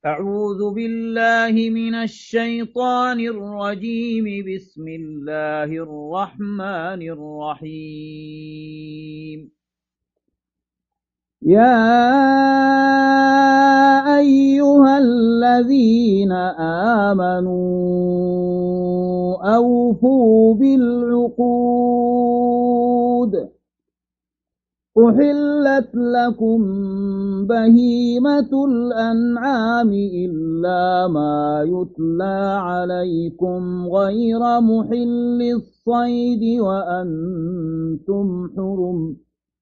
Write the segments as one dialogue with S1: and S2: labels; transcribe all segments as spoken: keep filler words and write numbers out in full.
S1: أعوذ بالله من الشيطان الرجيم. بسم الله الرحمن الرحيم. يا أيها الذين آمنوا أوفوا بالعقود. أحلت لكم بهيمة الأنعام إلا ما يتلى عليكم غير محل الصيد وأنتم حرم.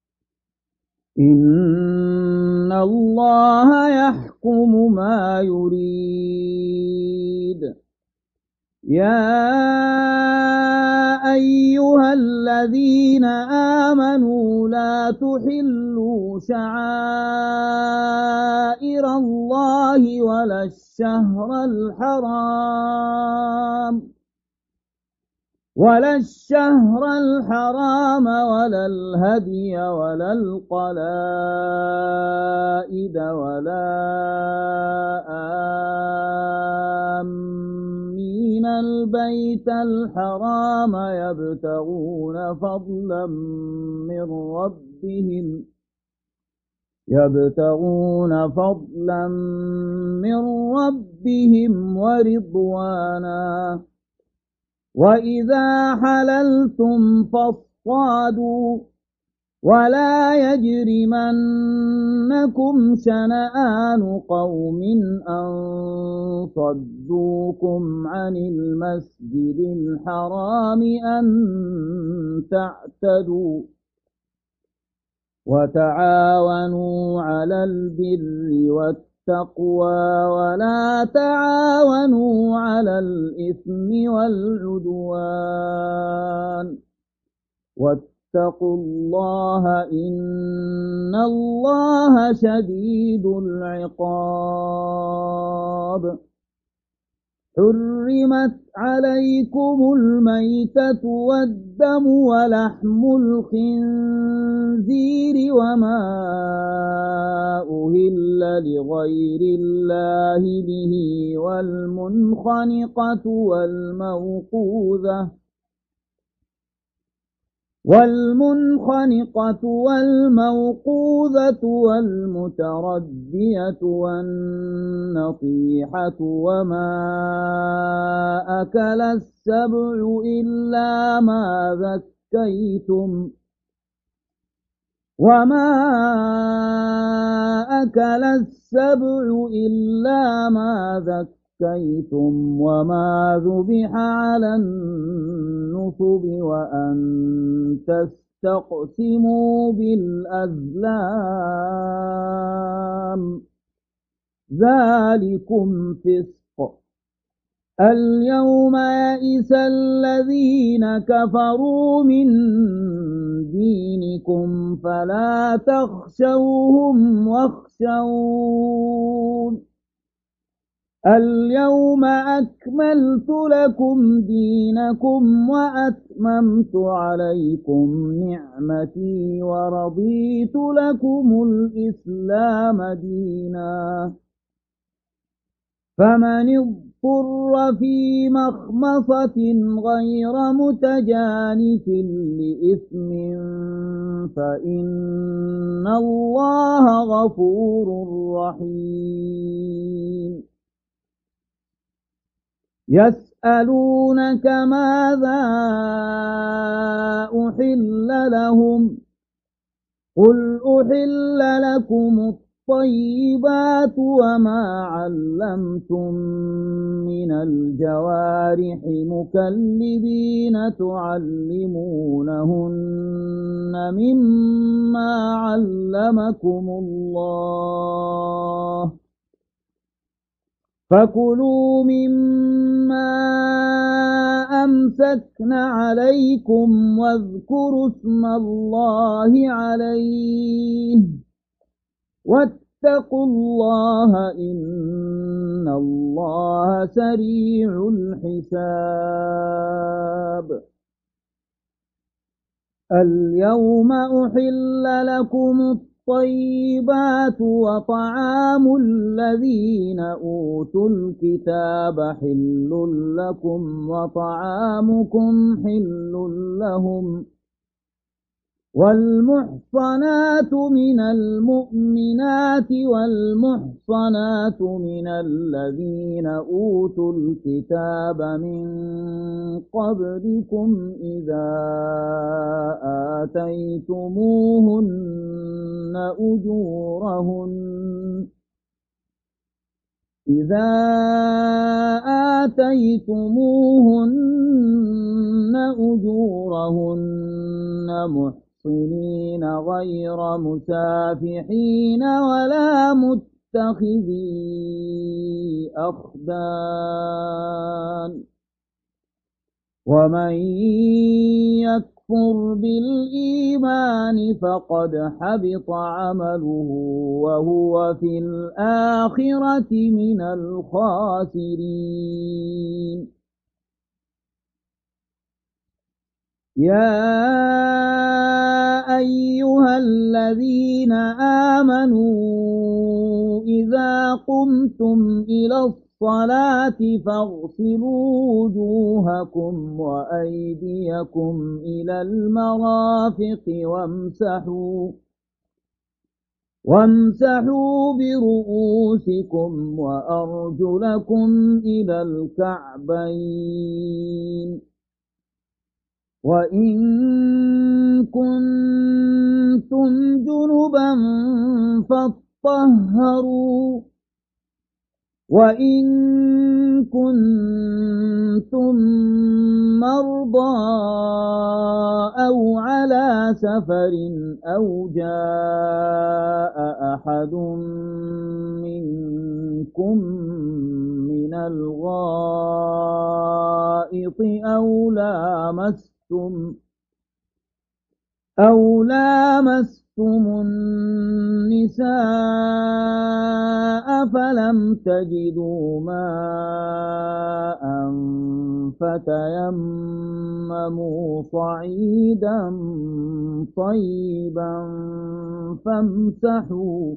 S1: إن الله يحكم ما يريد. يا أيها الذين آمنوا لا تحلوا شعائر الله ولا الشهر الحرام ولا الشهر الحرام ولا الهدي ولا القلائد ولا آمين البيت الحرام يبتغون فضلا من ربهم يبتغون فضلا من ربهم ورضوانا. وإذا حللتم فاصطادوا ولا يجرمنكم شنآن قوم أن صدوكم عن المسجد الحرام أن تعتدوا. وتعاونوا على البر والتقوى ولا تعاونوا على الإثم والعدوان. واتقوا الله إن الله شديد العقاب. حرمت عليكم الميتة والدم ولحم الخنزير وما أهل لغير الله به والمنخنقة والموقوذة والمنخنقة والموقوذة والمتردية والنطيحة وما أكل السبع إلا ما ذكيتم وما أكل السبع إلا ما ذكيتم وما ذبح على النصب وأن تستقسموا بالأزلام ذلكم فسق. اليوم يئس الذين كفروا من دينكم فلا تخشوهم واخشون. اليوم أكملت لكم دينكم وأتممت عليكم نعمتي ورضيت لكم الإسلام دينا. فمن اضطر في مخمصة غير متجانف لإثم فإن الله غفور رحيم. يسألونك ماذا أحل لهم قل أحل لكم الطيبات وما علمتم من الجوارح مكلبين تعلمونهن مما علمكم الله فكلوا مما أمسكن عليكم واذكروا اسم الله عليه واتقوا الله إن الله سريع الحساب. اليوم أحل لكم الطيبات وطعام الذين أوتوا الكتاب حل لكم وطعامكم حل لهم والمحصنات من المؤمنات والمحصنات من الذين أوتوا الكتاب من قبلكم إذا آتيتموهن أجورهن إذا آتيتموهن أجورهن محصنين غير مسافحين ولا متخذي أخدان ومن يكفر بالإيمان فقد حبط عمله وهو في الآخرة من الخاسرين يا أيها الذين آمنوا إذا قمتم إلى الصلاة فاغسلوا وجوهكم وأيديكم إلى المرافق وامسحوا وامسحوا برؤوسكم وأرجلكم إلى الكعبين وإن كنتم جنبا فاطهروا وإن كنتم مرضى أو على سفر أو جاء أحد منكم من الغائط أو لامستم أو لامستم النساء فلم تجدوا ماء فتيمموا صعيدا طيبا فامسحوا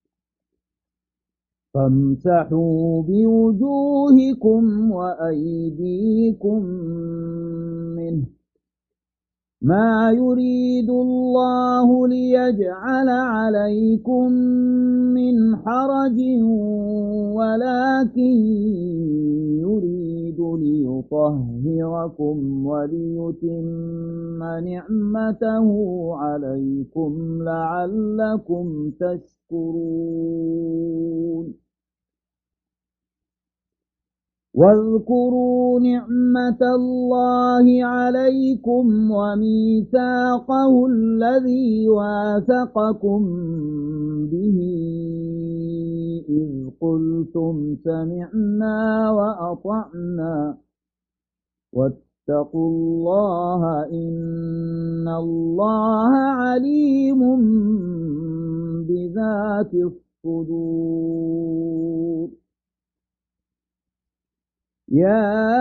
S1: فامسحوا بوجوهكم وأيديكم منه ما يريد الله ليجعل عليكم من حرج ولكن يريد ليطهركم وليتم نعمته عليكم لعلكم تشكرون واذكروا نعمة الله عليكم وميثاقه الذي واثقكم به إذ قلتم سمعنا وأطعنا واتقوا الله إن الله عليم بذات الصدور يا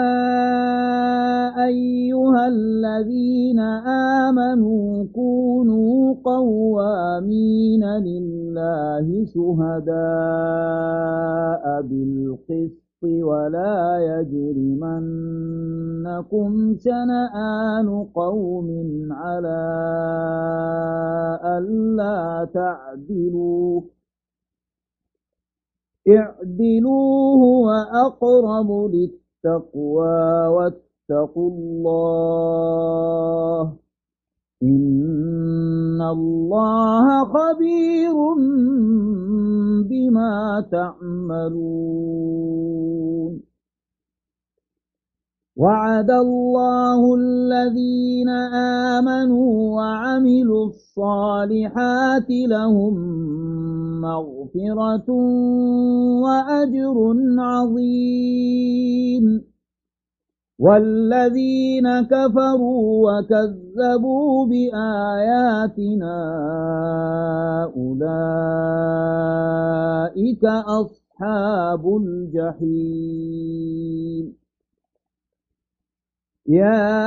S1: أيها الذين آمنوا كونوا قوامين لله شهداء بالقسط ولا يجرمنكم شنآن قوم على ألا تعدلوا اعدلوا هو أقرب للتقوى واتقوا الله إن الله خبير بما تعملون وعد الله الذين آمنوا وعملوا الصالحات لهم مغفرة وأجر عظيم والذين كفروا وكذبوا بآياتنا أولئك أصحاب الجحيم يا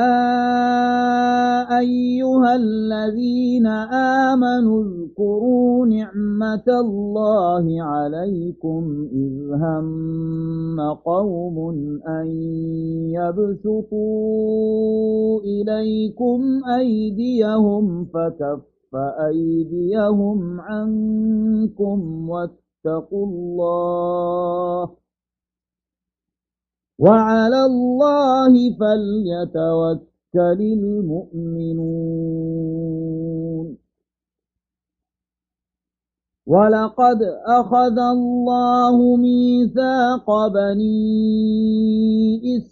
S1: أيها الذين آمنوا اذكروا نعمة الله عليكم إذ هم قوم أن يبسطوا إليكم أيديهم فكف أيديهم عنكم واتقوا الله وعلى الله فليتوكل المؤمنون ولقد أخذ الله ميثاق بني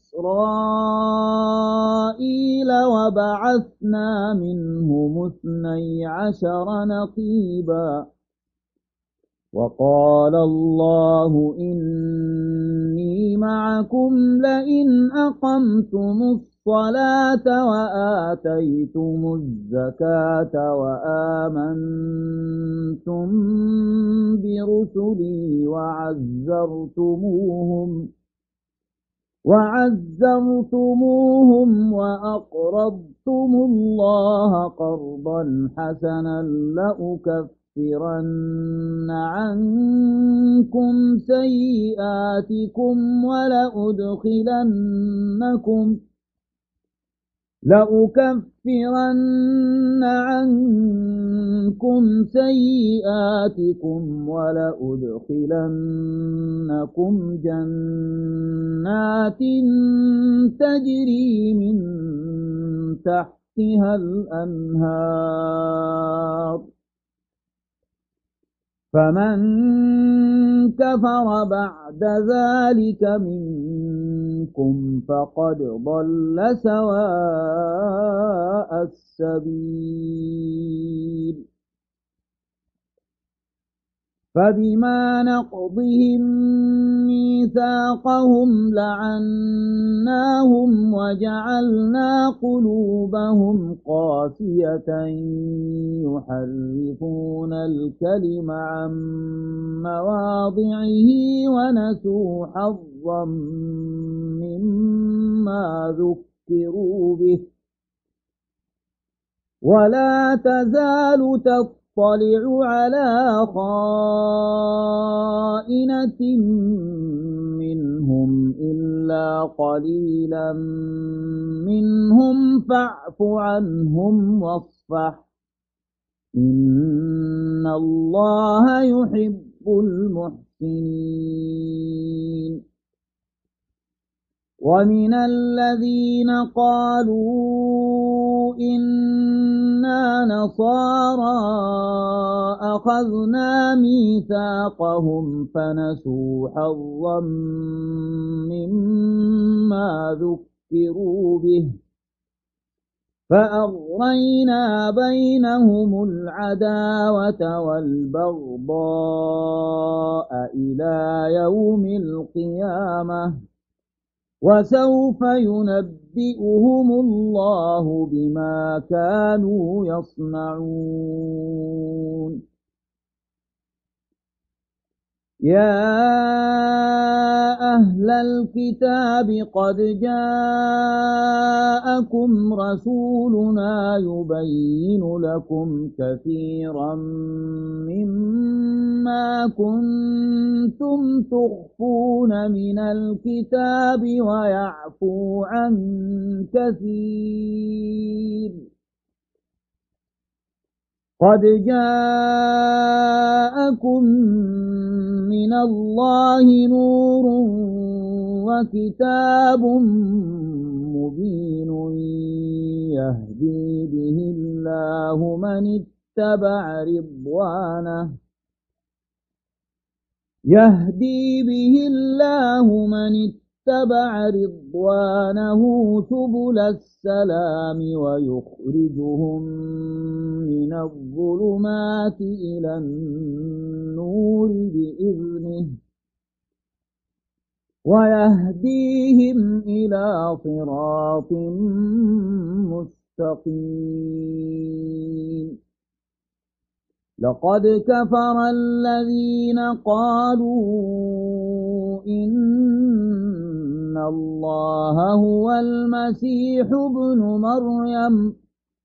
S1: إسرائيل وبعثنا منهم اثني عشر نقيبا وقال الله إني معكم لئن أقمتم الصلاة وآتيتم الزكاة وآمنتم برسلي وعزرتموهم وعزرتموهم وأقرضتم الله قرضا حسنا لأكفرن عنكم سيئاتكم ولأدخلنكم لأكفرن عنكم سيئاتكم ولأدخلنكم جنات تجري من تحتها الأنهار فمن كفر بعد ذلك منكم فقد ضل سواء السبيل فبما نقضهم ميثاقهم لعناهم وجعلنا قلوبهم قاسية يحرفون الكلم عن مواضعه ونسوا حظا مما ذكروا به ولا تزال تطلع اطلع على خائنة منهم إلا قليلا منهم فاعف عنهم واصفح إن الله يحب المحسنين ومن الذين قالوا إنا نصارى أخذنا ميثاقهم فنسوا حظا مما ذكروا به فأغرينا بينهم العداوة والبغضاء إلى يوم القيامة وسوف ينبئهم الله بما كانوا يصنعون يا أهل الكتاب قد جاءكم رسولنا يبين لكم كثيرا مما كنتم تخفون من الكتاب ويعفو عن كثير قد جاءكم من الله نور وكتاب مبين يهدي به الله من اتبع رضوانه يهدي به الله من اتبع رضوانه سبل السلام ويخرجهم من الظلمات إلى النور بإذنه ويهديهم إلى صراط مستقيم لقد كفر الذين قالوا إن أن الله هو المسيح ابن مريم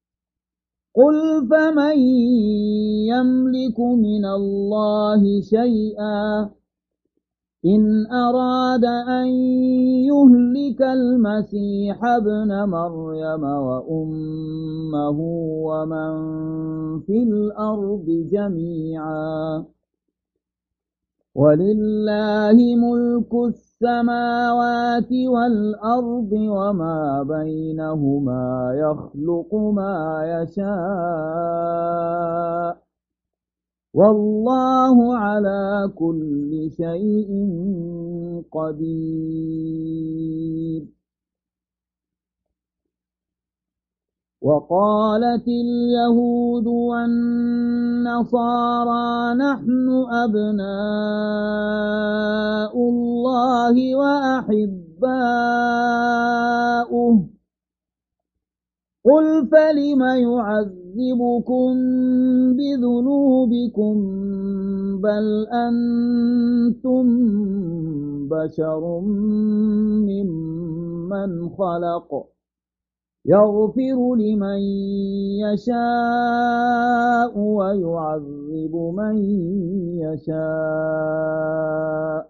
S1: قل فمن يملك من الله شيئا إن أراد أن يهلك المسيح ابن مريم وأمه ومن في الأرض جميعا ولله ملك السماوات والأرض وما بينهما يخلق ما يشاء والله على كل شيء قدير. وقالت اليهود والنصارى نحن أبناء الله وأحباؤه قل فلم يعذبكم بذنوبكم بل أنتم بشر ممن خلق يغفر لمن يشاء ويعذب من يشاء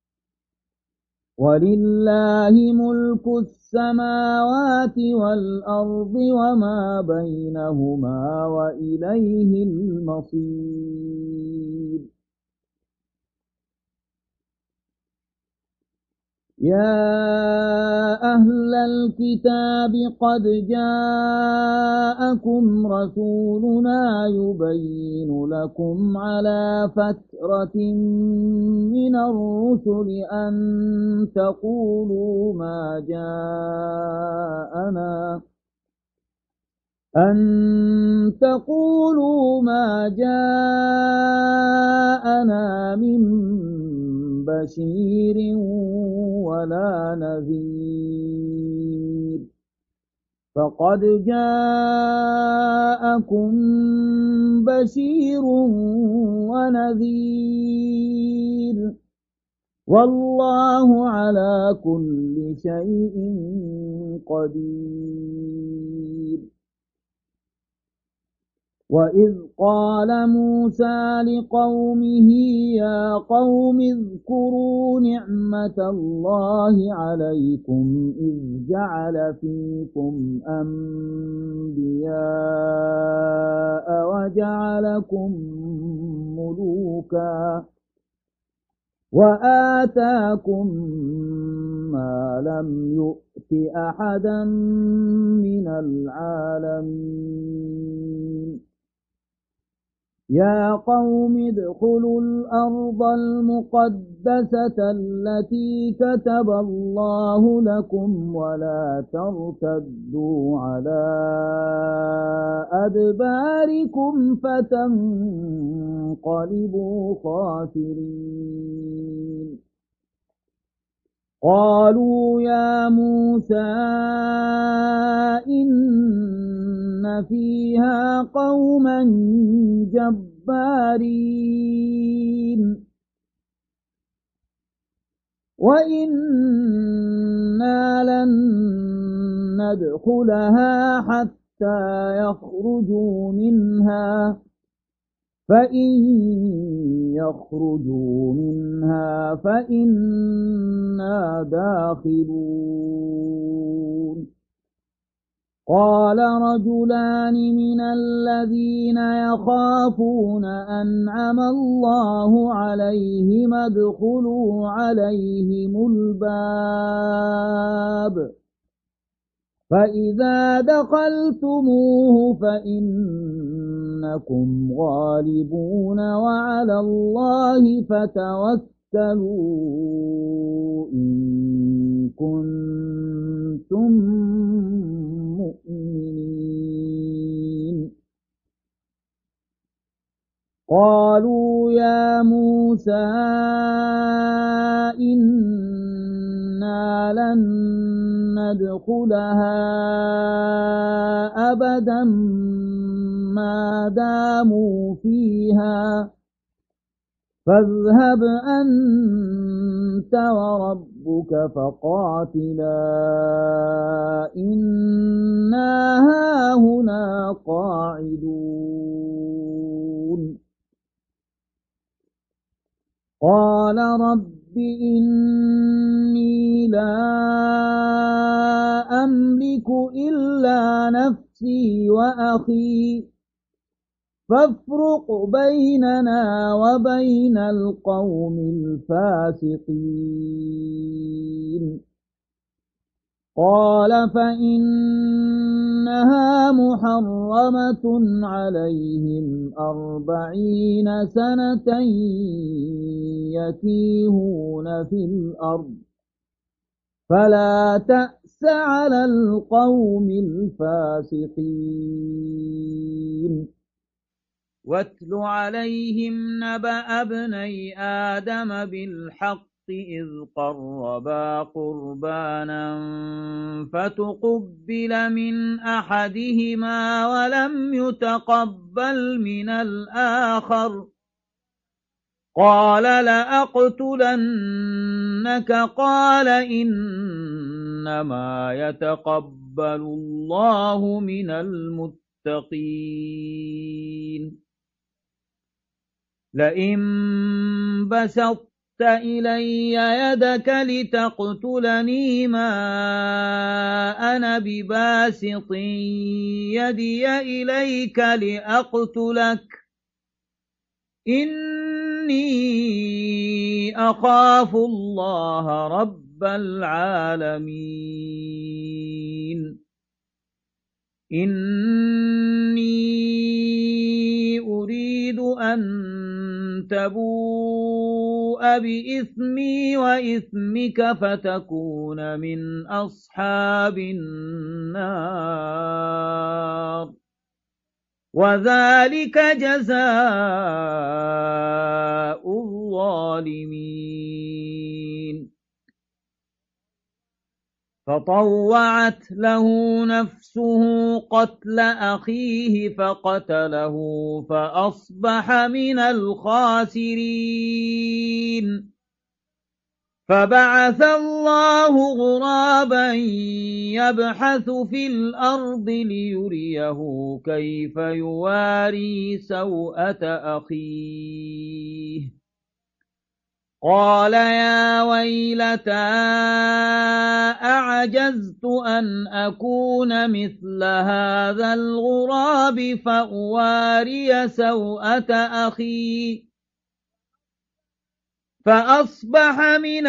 S1: ولله ملك السماوات والأرض وما بينهما وإليه المصير. يا أهل الكتاب قد جاءكم رسولنا يبين لكم على فترة من الرسل أن تقولوا ما جاءنا أن تقولوا ما جاءنا من بشير ولا نذير فقد جاءكم بشير ونذير والله على كل شيء قدير. وإذ قال موسى لقومه يا قوم اذكروا نعمة الله عليكم إذ جعل فيكم أنبياء وجعلكم ملوكا وآتاكم ما لم يؤت أحدا من العالمين. يا قوم ادخلوا الأرض المقدسة التي كتب الله لكم ولا ترتدوا على أدباركم فتنقلبوا خاسرين. قالوا يا موسى إن فيها قوما جبارين وإنا لن ندخلها حتى يخرجوا منها فإن يخرجوا منها فإنا داخلون. قال رجلان من الذين يخافون أنعم الله عليهم ادخلوا عليهم الباب فإذا دخلتموه فإنكم غالبون وعلى الله فتوكلوا إن كنتم مؤمنين. قالوا يا موسى إنا لن ندخلها أبدا ما داموا فيها فاذهب أنت وربك فقاتلا إنا هاهنا قاعدون قال رب إني لا أملك إلا نفسي وأخي فافرق بيننا وبين القوم الفاسقين قال فإنها محرمة عليهم أربعين سنة يتيهون في الأرض فلا تأس على القوم الفاسقين واتل عليهم نبأ ابني آدم بالحق إذ قربا قربانا فتقبل من أحدهما ولم يتقبل من الآخر قال لأقتلنك قال إنما يتقبل الله من المتقين لئن بسطت إلي يدك لتقتلني ما أنا بباسط يدي إليك لأقتلك إني أخاف الله رب العالمين إني أريد أن تبوء بإثمي وإثمك فتكون من أصحاب النار وذلك جزاء الظالمين فطوعت له نفسه قتل أخيه فقتله فأصبح من الخاسرين فبعث الله غرابا يبحث في الأرض ليريه كيف يواري سوءة أخيه قال يا ويلتى أعجزت أن أكون مثل هذا الغراب فأواري سوءة أخي فأصبح من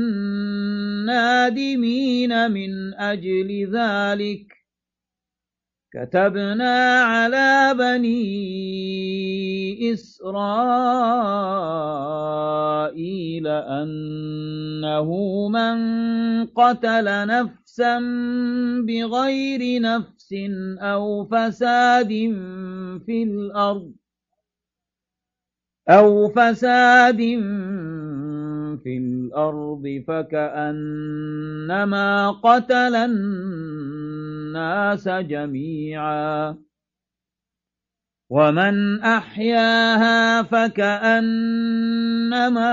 S1: النادمين من أجل ذلك كتبنا على بني إسرائيل أنه من قتل نفسا بغير نفس أو فساد في الأرض أو فساد في الأرض فكأنما قتل الناس جميعا ومن أحياها فكأنما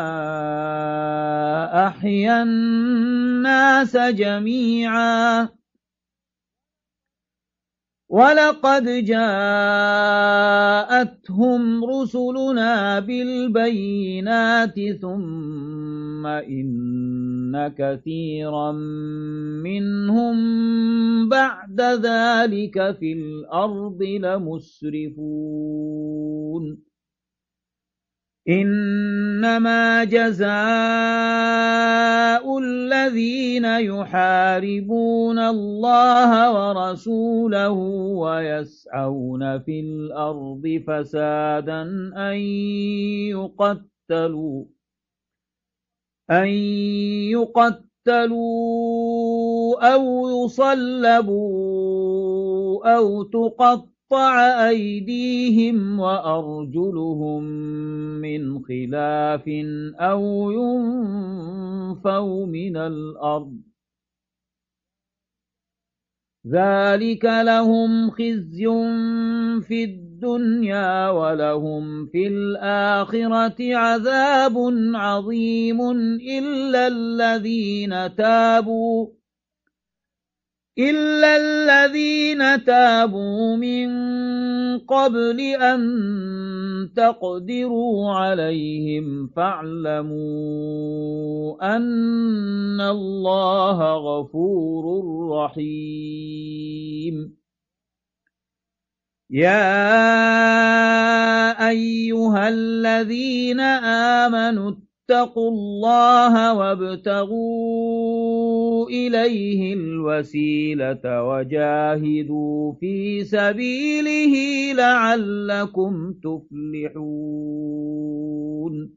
S1: أحيا الناس جميعا ولقد جاءتهم رسلنا بالبينات ثم إن كثيرا منهم بعد ذلك في الأرض لمسرفون إنما جزاء الذين يحاربون الله ورسوله ويسعون في الأرض فسادا أن يقتلوا أن يقتلوا أو يصلبوا أو تقطعوا قطع أيديهم وأرجلهم من خلاف أو ينفوا من الأرض ذلك لهم خزي في الدنيا الدنيا ولهم في الآخرة عذاب عظيم إلا الذين تابوا إلا الذين تابوا من قبل أن تقدروا عليهم فاعلموا أن الله غفور رحيم يا أيها الذين آمنوا اتقوا الله وابتغوا إليه الوسيلة وجاهدوا في سبيله لعلكم تفلحون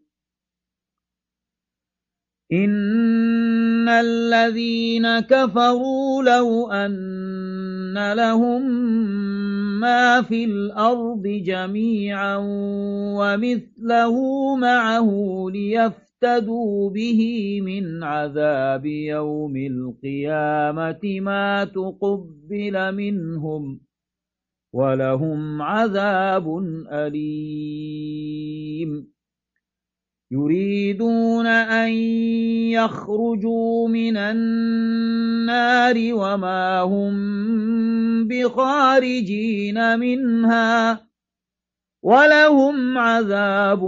S1: إن الذين كفروا لو أن لهم ما في الأرض جميعا ومثله معه ليفتدوا به من عذاب يوم القيامة ما تقبل منهم ولهم عذاب أليم يريدون أن يخرجوا من النار وما هم بخارجين منها ولهم عذاب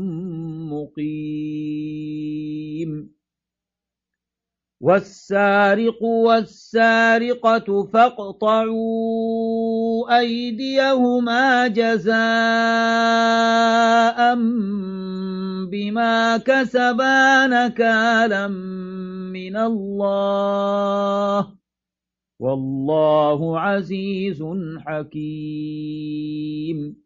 S1: مقيم والسارق والسارقة فاقطعوا أيديهما جزاء بما كسبا نكالا من الله والله عزيز حكيم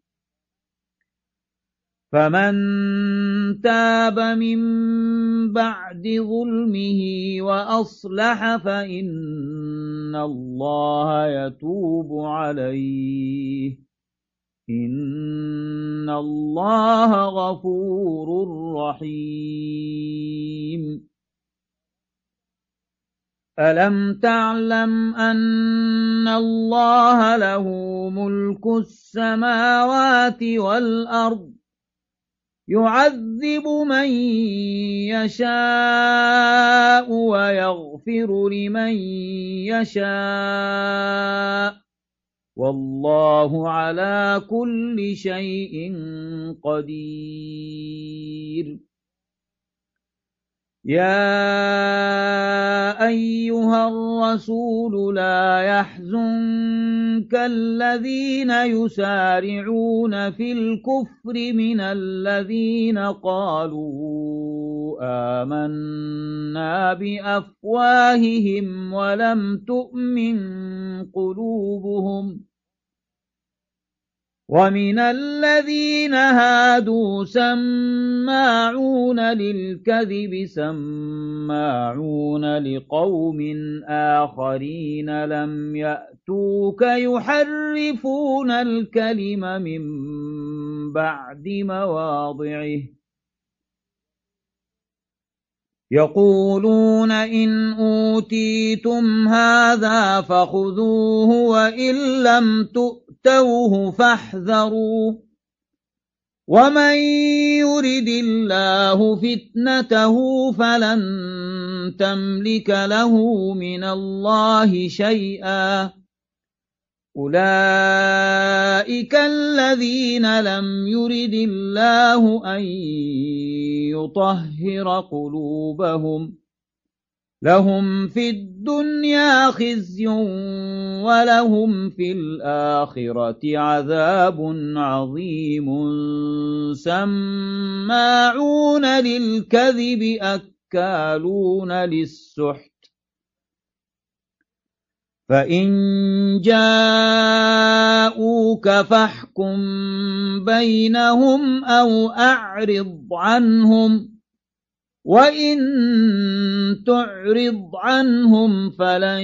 S1: فمن تاب من بعد ظلمه وأصلح فإن الله يتوب عليه إن الله غفور رحيم ألم تعلم أن الله له ملك السماوات والأرض يعذب من يشاء ويغفر لمن يشاء والله على كل شيء قدير يا أيها الرسول لا يحزنك الذين يسارعون في الكفر من الذين قالوا آمنا بأفواههم ولم تؤمن قلوبهم ومن الذين هادوا سماعون للكذب سماعون لقوم آخرين لم يأتوك يحرفون الكلم من بعد مواضعه يقولون إن أوتيتم هذا فخذوه وإن لم تؤتوه فاحذروا ومن يرد الله فتنته فلن تملك له من الله شيئا أولئك الذين لم يرد الله أن يطهر قلوبهم لهم في الدنيا خزي ولهم في الآخرة عذاب عظيم سماعون للكذب أكالون للسحت فإن جاءوك فاحكم بينهم أو أعرض عنهم وإن تعرض عنهم فلن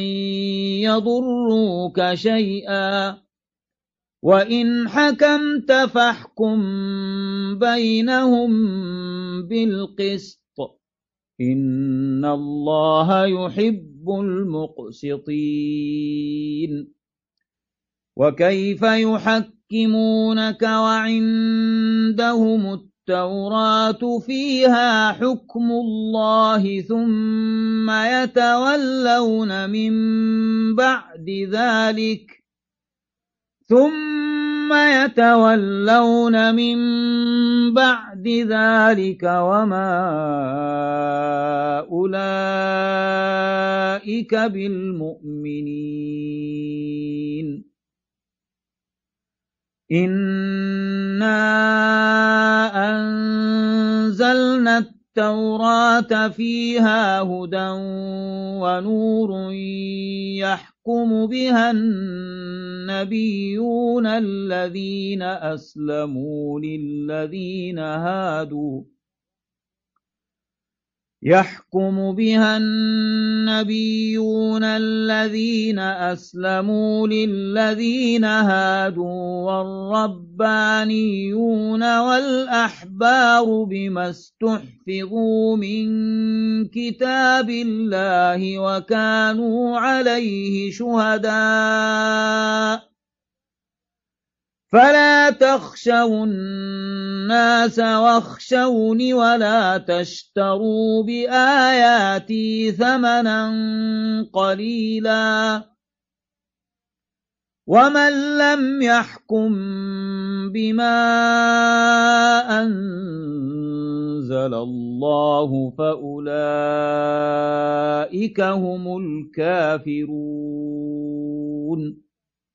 S1: يضروك شيئا وإن حكمت فاحكم بينهم بالقسط إن الله يحب المقسطين وكيف يحكم يحكمونك وعندهم التوراة فيها حكم الله ثم يتولون من بعد ذلك ثم يتولون من بعد ذلك وما أولئك بالمؤمنين إنا أنزلنا التوراة فيها هدى ونور يحكم بها النبيون الذين أسلموا للذين هادوا يحكم بها النبيون الذين أسلموا للذين هادوا والربانيون والأحبار بما استحفظوا من كتاب الله وكانوا عليه شهداء فلا تخشوا الناس واخشوني ولا تشتروا بآياتي ثمنا قليلا ومن لم يحكم بما أنزل الله فأولئك هم الكافرون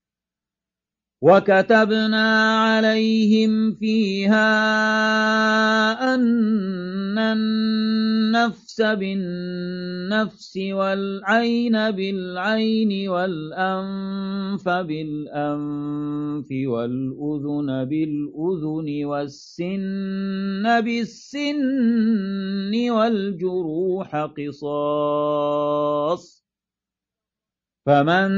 S1: وكتبنا عليهم فيها أن النفس بالنفس والعين بالعين والأنف بالأنف والأذن بالأذن والسن بالسن والجروح قصاص فمن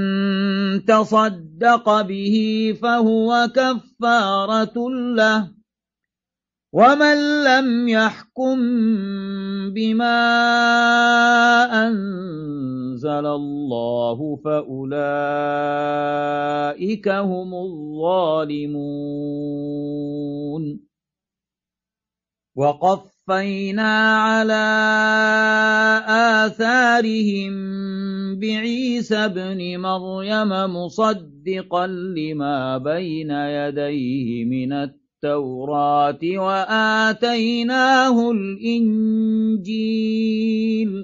S1: تصدق به فهو كفارة له ومن لم يحكم بما أنزل الله فأولئك هم الظالمون وقفينا على آثارهم بعيسى ابن مريم مصدقا لما بين يديه من التوراة وآتيناه الإنجيل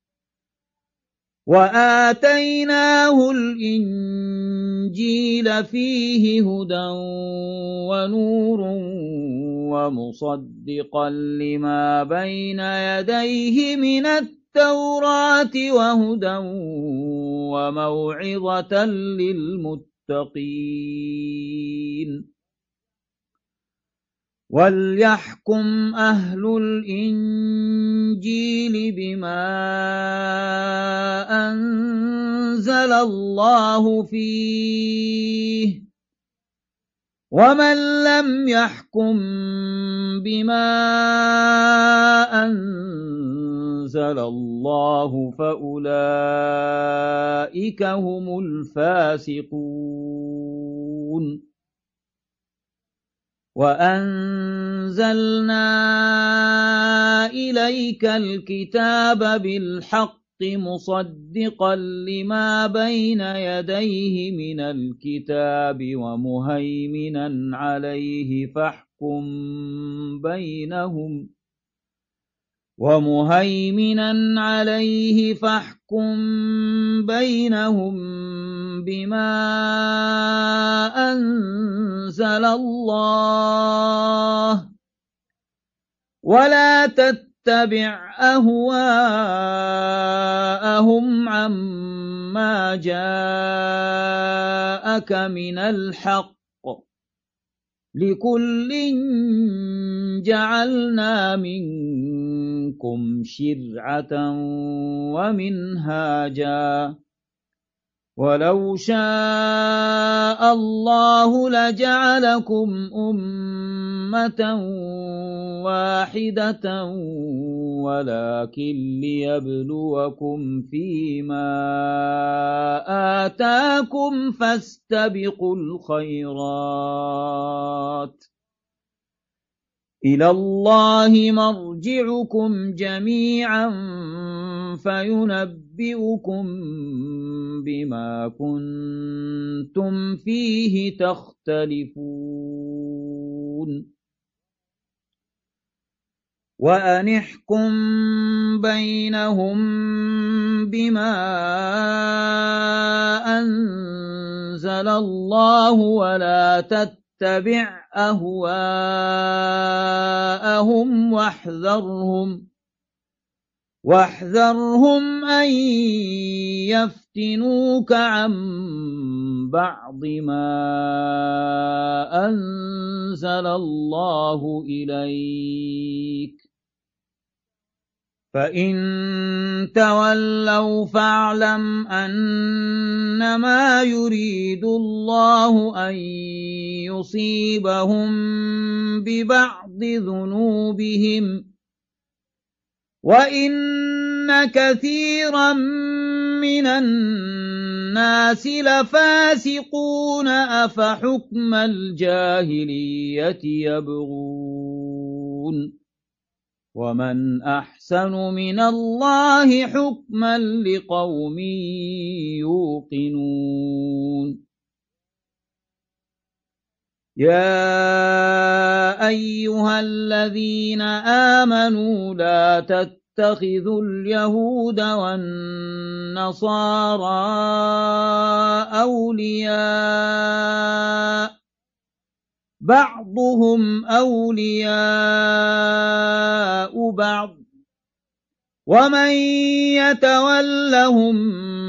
S1: وآتيناه الإنجيل فيه هدى ونور ومصدقا لما بين يديه من التوراة وهدى وموعظة للمتقين وليحكم أهل الإنجيل بما أنزل الله فيه ومن لم يحكم بما أنزل الله فأولئك هم الفاسقون وأنزلنا إليك الكتاب بالحق مصدقا لما بين يديه من الكتاب ومهيمنا عليه فاحكم بينهم ومهيمنا عليه فاحكم بينهم بما أنزل الله ولا تتبع أهواءهم عما جاءك من الحق لكل جعلنا منكم شرعة ومنهاجا ولو شاء الله لجعلكم أمة واحدة ولكن ليبلوكم فيما آتاكم فاستبقوا الخيرات إلى الله مرجعكم جميعا فينبئكم بما كنتم فيه تختلفون وأنحكم بينهم بما أنزل الله ولا تتبع أهواءهم واحذرهم واحذرهم أن يفتنوك عن بعض ما أنزل الله إليك فإن تولوا فاعلم أنما يريد الله أن يصيبهم ببعض ذنوبهم وإن كثيرا من الناس لفاسقون أفحكم الجاهلية يبغون ومن أحسن من الله حكما لقوم يوقنون يا أيها الذين آمنوا لا تتخذوا اليهود والنصارى أولياء بعضهم أولياء بعض ومن يتولهم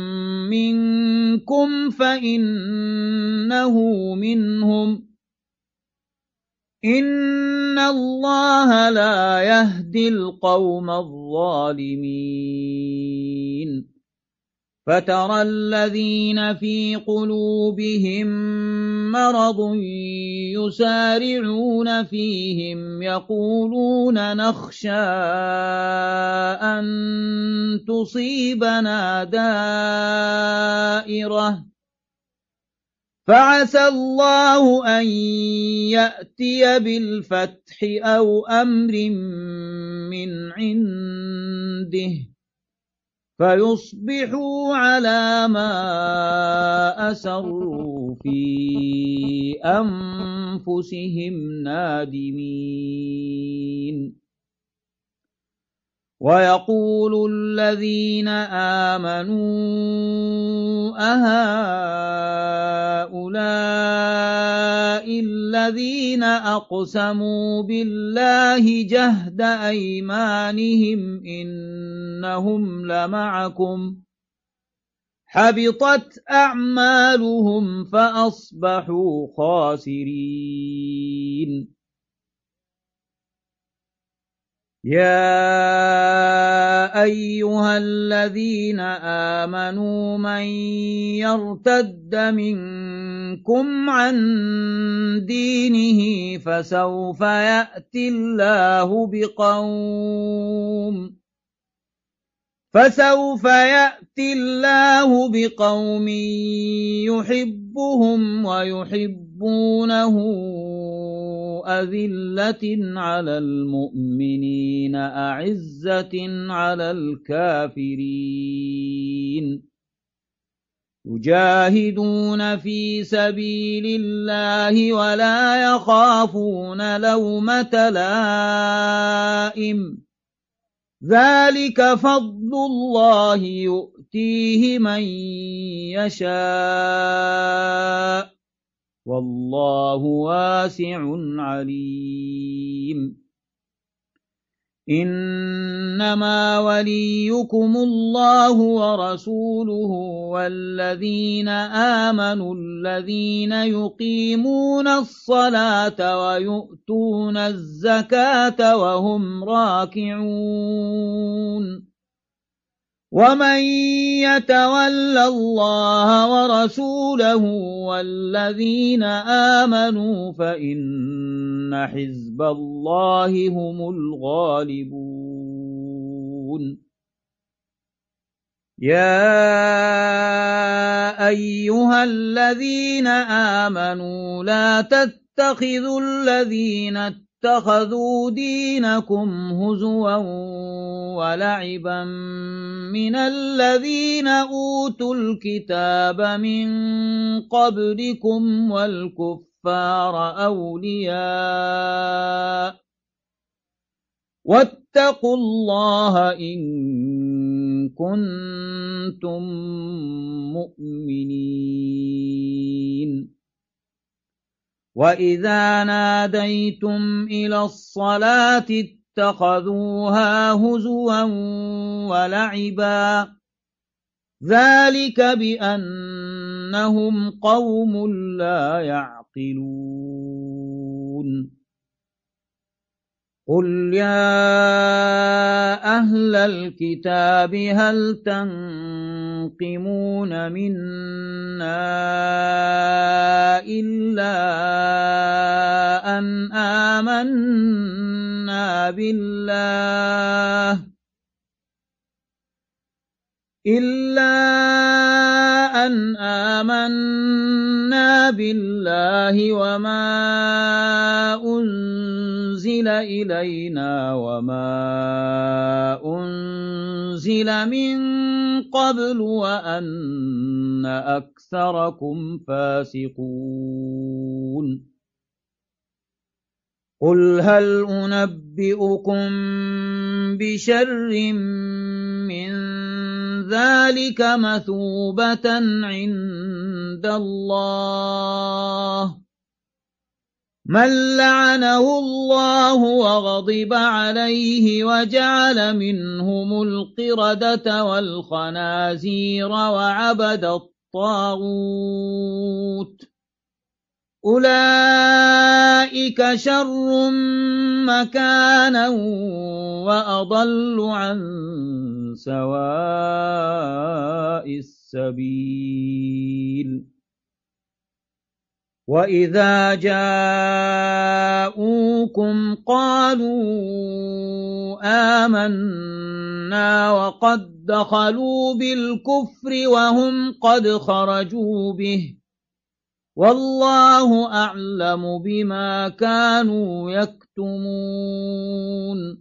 S1: منكم فإنه منهم إن الله لا يهدي القوم الظالمين فترى الذين في قلوبهم مرض يسارعون فيهم يقولون نخشى أن تصيبنا دائرة فعسى الله أن يأتي بالفتح أو أمر من عنده فيصبحوا على ما أسروا في أنفسهم نادمين ويقول الذين آمنوا أهؤلاء الذين أقسموا بالله جهد أيمانهم إنهم لمعكم حبطت أعمالهم فأصبحوا خاسرين يا أيها الذين آمنوا من يرتد منكم عن دينه فسوف يأتي الله بقوم فسوف يأتي الله بقوم يحبهم ويحبونه أذلة على المؤمنين أعزة على الكافرين يجاهدون في سبيل الله ولا يخافون لومة لائم ذلك فضل الله يؤتيه من يشاء والله واسع عليم إنما وليكم الله ورسوله والذين آمنوا الذين يقيمون الصلاة ويؤتون الزكاة وهم راكعون ومن يتول الله ورسوله والذين آمنوا فإن حزب الله هم الغالبون يا أيها الذين آمنوا لا تتخذوا الذين اتخذوا دينكم هزوا ولعبا من الذين أوتوا الكتاب من قبلكم والكفار أولياء واتقوا الله إن كنتم مؤمنين وإذا ناديتم إلى الصلاة اتخذوها هزوا ولعبا ذلك بأنهم قوم لا يعقلون قل يا أهل الكتاب هل تنقمون منا إلا أن آمنا بالله إلا أن آمنا بالله وما أنزل إلينا وما أنزل من قبل وأن أكثركم فاسقون قل هل أنبئكم بشر من ذلك مثوبة عند الله من لعنه الله وغضب عليه وجعل منهم القردة والخنازير وعبد الطاغوت أولئك شر مكانا وأضل عن سواء السبيل وإذا جاءوكم قالوا آمنا وقد دخلوا بالكفر وهم قد خرجوا به والله أعلم بما كانوا يكتمون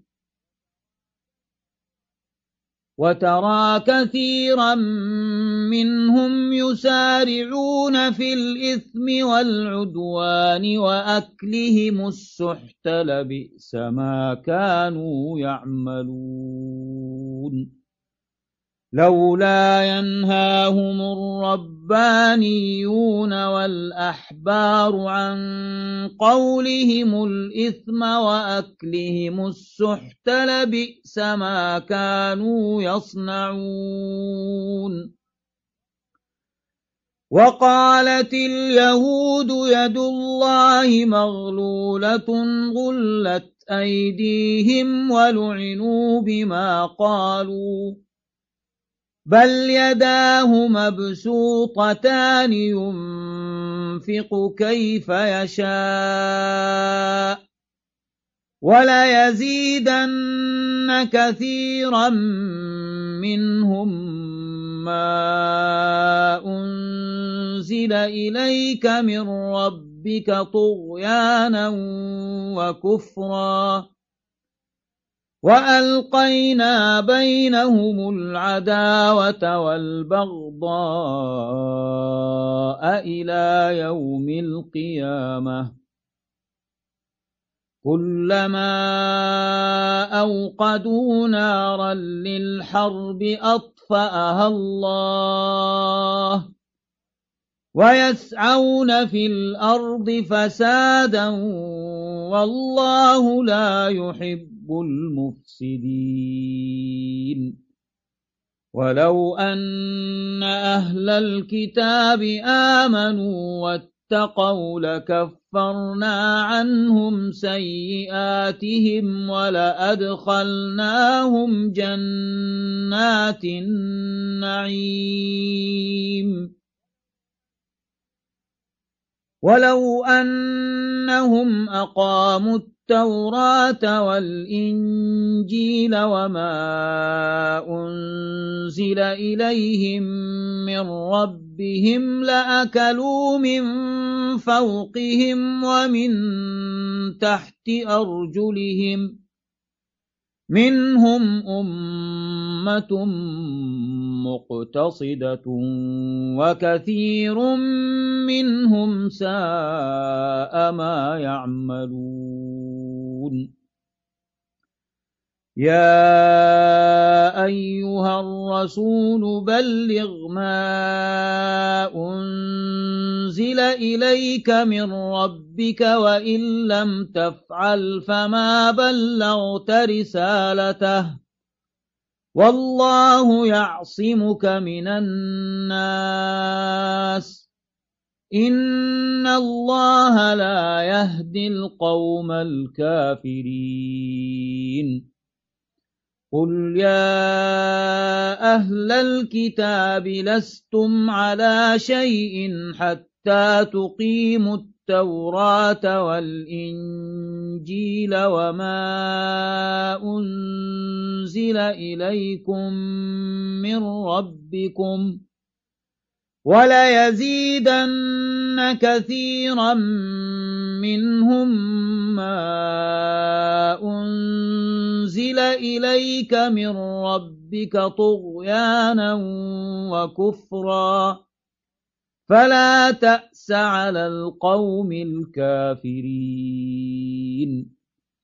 S1: وترى كثيرا منهم يسارعون في الإثم والعدوان وأكلهم السحت لبئس ما كانوا يعملون لولا ينهاهم الربانيون والأحبار عن قولهم الإثم وأكلهم السحت لبئس ما كانوا يصنعون وقالت اليهود يد الله مغلولة غلت أيديهم ولعنوا بما قالوا بل يداه مبسوطتان ينفق كيف يشاء وليزيدن كثيرا منهم ما أنزل إليك من ربك طغيانا وكفرا وألقينا بينهم العداوة والبغضاء إلى يوم القيامة كلما أوقدوا نارا للحرب أطفأها الله ويسعون في الأرض فسادا والله لا يحب المفسدين ولو أن أهل الكتاب آمنوا اتقوا لكفرنا عنهم سيئاتهم ولأدخلناهم جنات النعيم ولو أنهم أقاموا التوراة والإنجيل وما أنزل إليهم من ربهم لأكلوا من فوقهم ومن تحت أرجلهم منهم أمة مقتصدة وكثير منهم ساء ما يعملون يا أيها الرسول بلغ ما أنزل إليك من ربك وإن لم تفعل فما بلغت رسالته والله يعصمك من الناس إن الله لا يهدي القوم الكافرين قل يا أهل الكتاب لستم على شيء حتى تقيموا التوراة والإنجيل وما أنزل إليكم من ربكم وليزيدن كثيرا منهم ما أنزل إليك من ربك طغيانا وكفرا فلا تأس على القوم الكافرين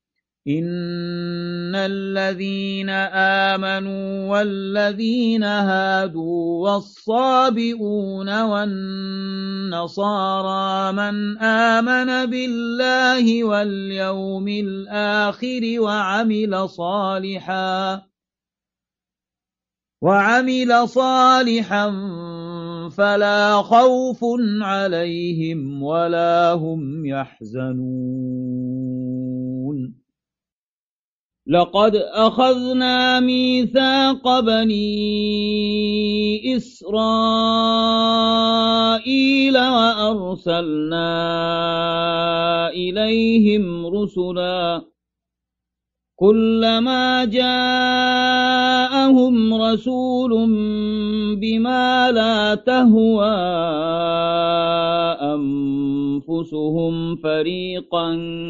S1: إن الذين آمنوا والذين هادوا والصابئون والنصارى من آمن بالله واليوم الآخر وعمل صالحا وعمل صالحا فلا خوف عليهم ولا هم يحزنون لقد أخذنا ميثاق بني إسرائيل وأرسلنا إليهم رسلا كلما جاءهم رسول بما لا تهوى أنفسهم فريقا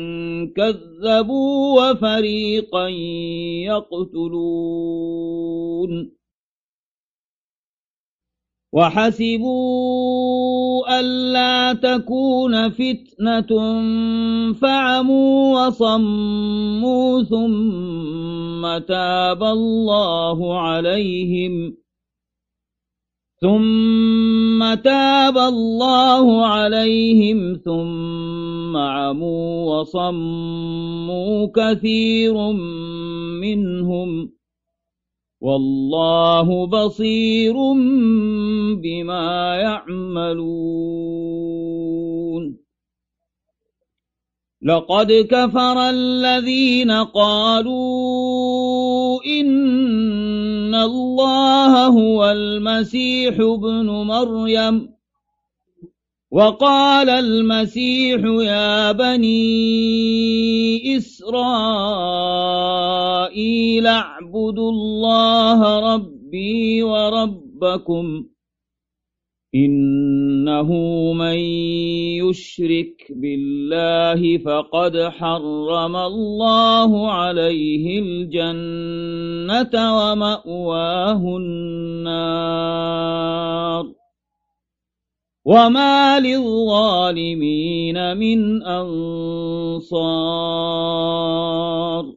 S1: كذبوا وفريقا يقتلون وحسبوا ألا تكون فتنة فعموا وصموا ثم تاب الله عليهم ثم تاب الله عليهم ثم عموا وصموا كثير منهم والله بصير بما يعملون لقد كفر الذين قالوا إن الله هو المسيح ابن مريم وقال المسيح يا بني إسرائيل اعبدوا الله ربي وربكم إنه من يشرك بالله فقد حرم الله عليه الجنة ومأواه النار وما للظالمين من أنصار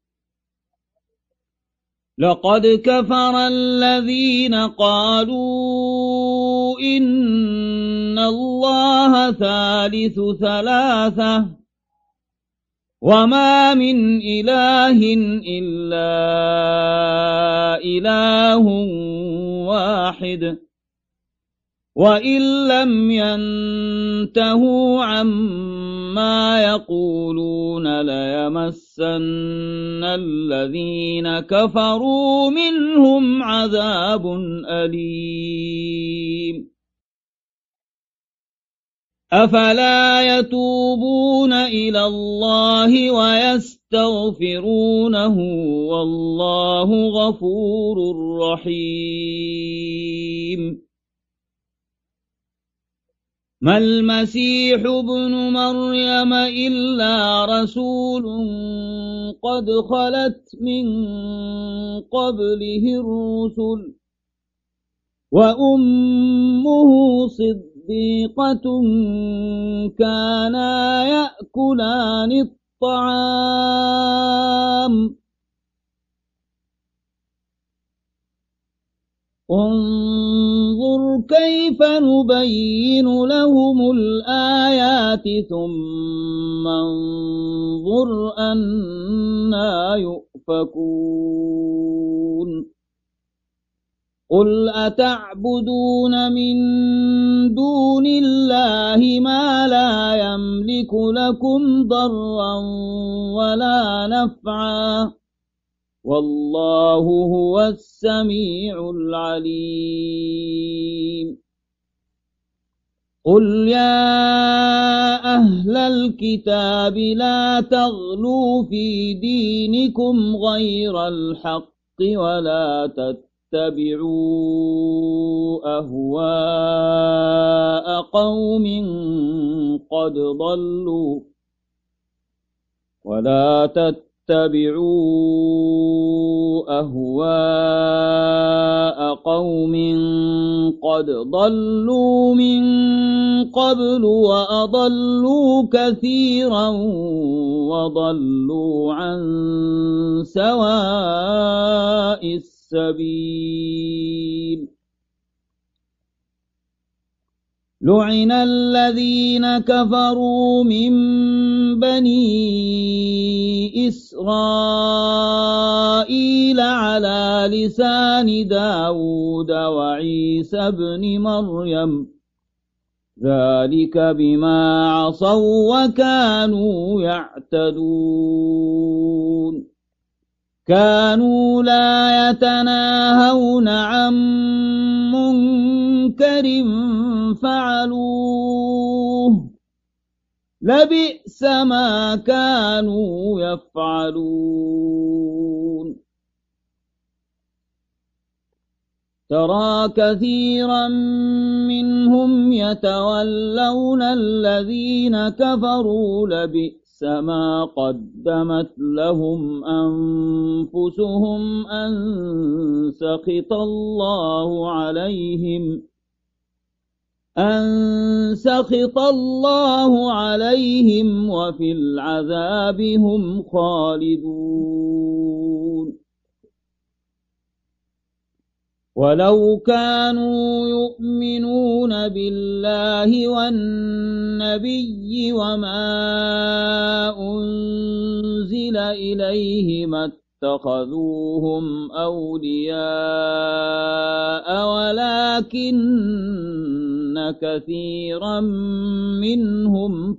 S1: لقد كفر الذين قالوا إن الله ثالث ثلاثة وما من إله إلا إله واحد وإن لم ينتهوا عما يقولون ليمسن الذين كفروا منهم عذاب أليم أفلا يتوبون إلى الله ويستغفرونه والله غفور رحيم ما المسيح ابن مريم إلا رسول قد خلت من قبله الرسل وأمه صديقة كانا يأكلان الطعام انظر كيف نبين لهم الآيات ثم انظر أنى يؤفكون قل أتعبدون من دون الله ما لا يملك لكم ضرا ولا نفعا والله هو السميع العليم قل يا أهل الكتاب لا تغلوا في دينكم غير الحق ولا تتبعوا أهواء قوم قد ضلوا ولا تتبعوا اتبعوا أهواء قوم قد ضلوا من قبل وأضلوا كثيرا وضلوا عن سواء السبيل لعن الذين كفروا من بني إسرائيل على لسان داود وعيسى بن مريم ذلك بما عصوا وكانوا يعتدون كانوا لا يتناهون عن منكر فعلوه لبئس ما كانوا يفعلون ترى كثيرا منهم يتولون الذين كفروا لبئس ما قدمت لهم أنفسهم أن سخط الله عليهم أن سخط الله عليهم وفي العذاب هم خالدون ولو كانوا يؤمنون بالله والنبي وما أنزل إليه ما اتخذوهم أولياء ولكن كثيرا منهم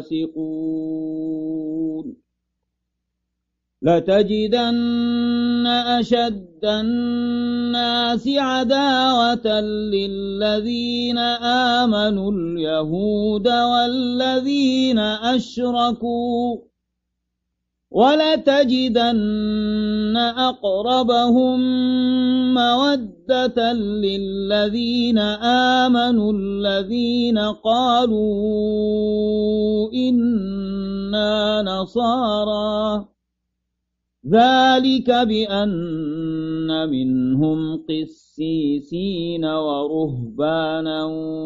S1: فاسقون لتجدن أشد الناس عداوة للذين آمنوا اليهود والذين أشركوا ولتجدن أقربهم مودة للذين آمنوا الذين قالوا إنا نصارى ذلك بأن منهم قسيسين ورهبانا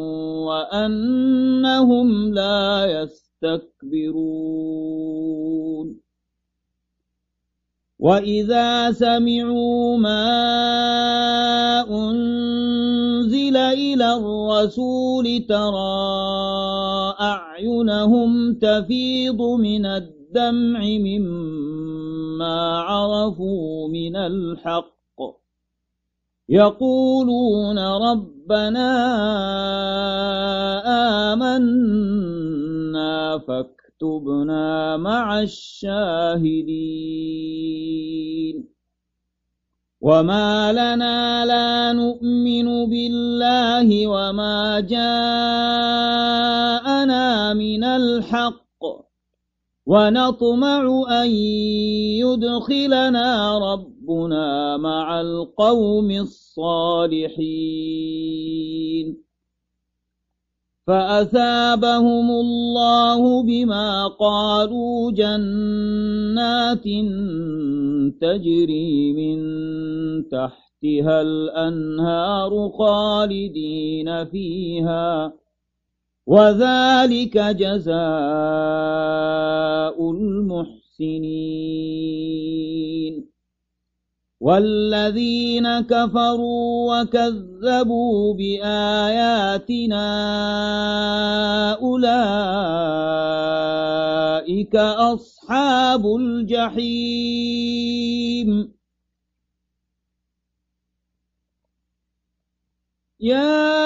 S1: وأنهم لا يستكبرون وإذا سمعوا ما أنزل إلى الرسول ترى أعينهم تفيض من الدمع مما عرفوا من الحق يقولون ربنا آمنا فاكتبنا مع الشاهدين وما لنا لا نؤمن بالله وما جاءنا من الحق ونطمع أن يدخلنا ربنا مع القوم الصالحين فأثابهم الله بما قالوا جنات تجري من تحتها الأنهار خالدين فيها وذلك جزاء المحسنين والذين كفروا وكذبوا بآياتنا أولئك أصحاب الجحيم يا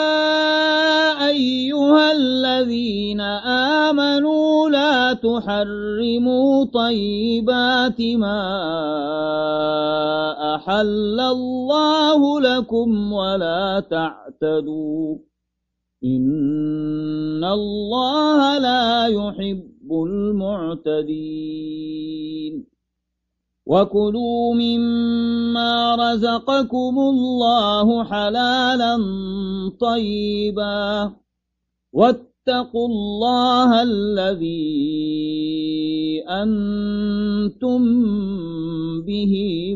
S1: أيها الذين آمنوا لا تحرموا طيبات ما أحل الله لكم ولا تعتدوا إن الله لا يحب المعتدين وكلوا مما رزقكم الله حلالا طيبا واتقوا الله الذي أنتم به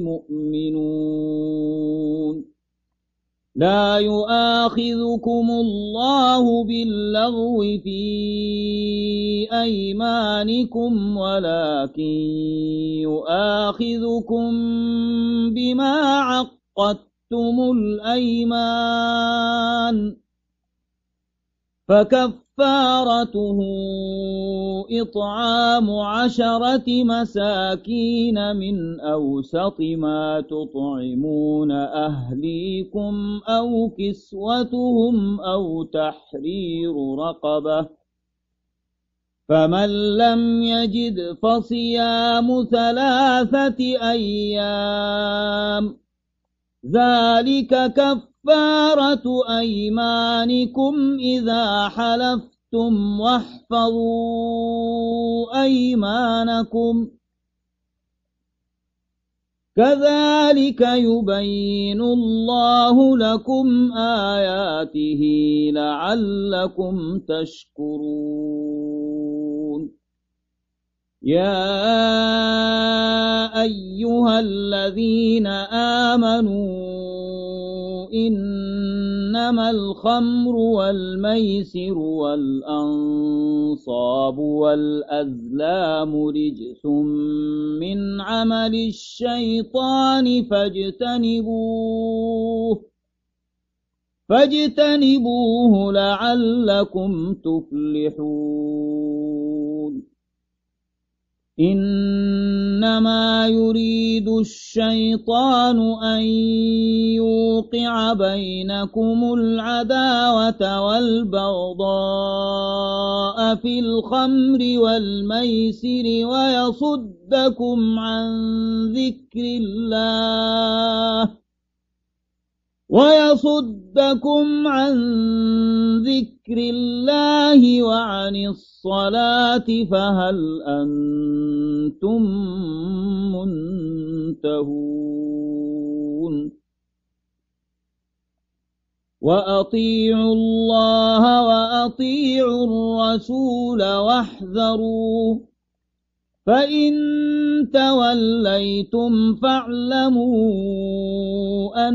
S1: مؤمنون لا يؤاخذكم الله باللغو في أيمانكم ولكن يؤاخذكم بما عقدتم الأيمان فكفارته إطعام عشرة مساكين من أوسط ما تطعمون أهليكم أو كسوتهم أو تحرير رقبة فمن لم يجد فصيام ثلاثة أيام ذلك كفارة أيمانكم إذا حلفتم واحفظوا أيمانكم كذلك يبين الله لكم آياته لعلكم تشكرون يا أيها الذين آمنوا إنما الخمر والميسر والأنصاب والأزلام رجس من عمل الشيطان فاجتنبوه فاجتنبوه لعلكم تفلحون إنما يريد الشيطان أن يوقع بينكم العداوة والبغضاء في الخمر والميسر ويصدكم عن ذكر الله ويصدكم عن ذكر الله وعن الصلاة فهل أنتم منتهون وأطيعوا الله وأطيعوا الرسول واحذروا فإن توليتم فاعلموا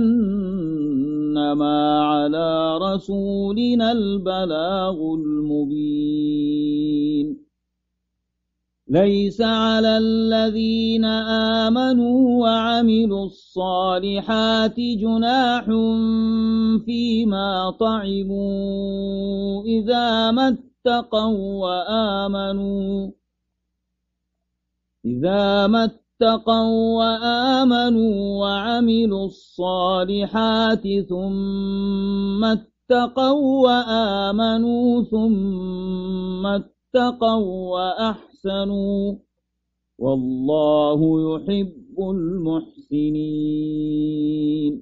S1: أنما على رسولنا البلاغ المبين ليس على الذين آمنوا وعملوا الصالحات جناح فيما طعموا إذا ما اتقوا وآمنوا إذا ما اتقوا وآمنوا وعملوا الصالحات ثم اتقوا وآمنوا ثم اتقوا وأحسنوا والله يحب المحسنين.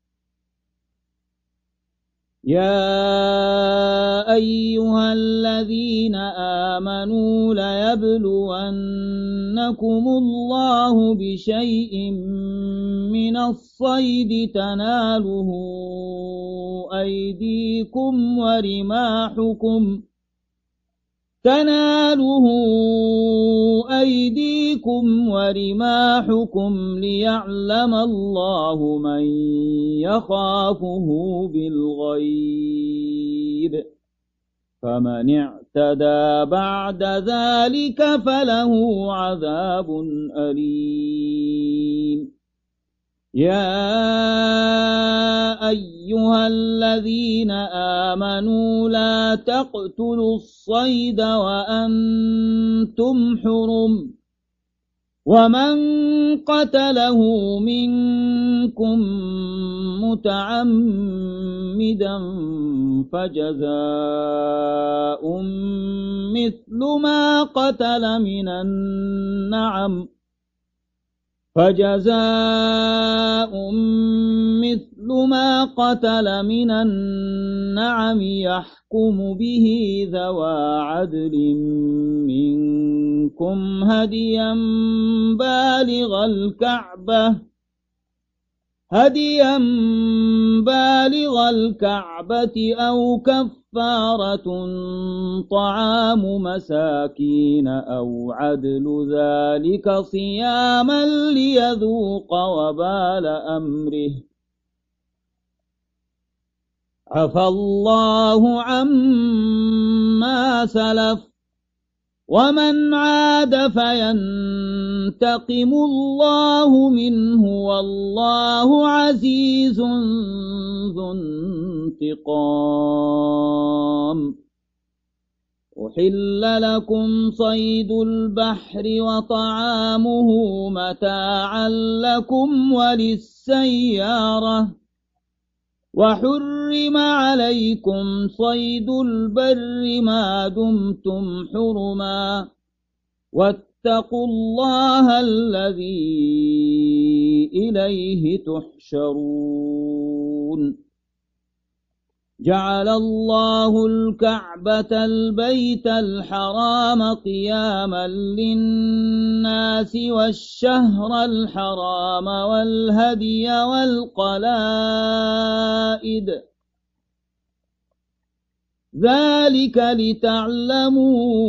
S1: يا أيها الذين آمنوا ليبلونكم الله بشيء من الصيد تناله أيديكم ورماحكم تناله أيديكم ورماحكم ليعلم الله من يخافه بالغيب فمن اعتدى بعد ذلك فله عذاب أليم. يا أيها الذين آمنوا لا تقتلوا الصيد وأنتم حرم ومن قتله منكم متعمدا فجزاء مثل ما قتل من النعم فجزاء مثل ما قتل من النعم يحكم به ذوى عدل منكم هديا بالغ الكعبة هديا بالغ الكعبة أو كفارة طعام مساكين أو عدل ذلك صياما ليذوق وبال أمره عفى الله عما سلف ومن عاد فينتقم الله منه والله عزيز ذو انتقام. أحل لكم صيد البحر وطعامه متاعا لكم وللسيارة وحرم عليكم صيد البر ما دمتم حرما واتقوا الله الذي إليه تحشرون. جعل الله الكعبة البيت الحرام قياما للناس والشهر الحرام والهدي والقلائد ذلك لتعلموا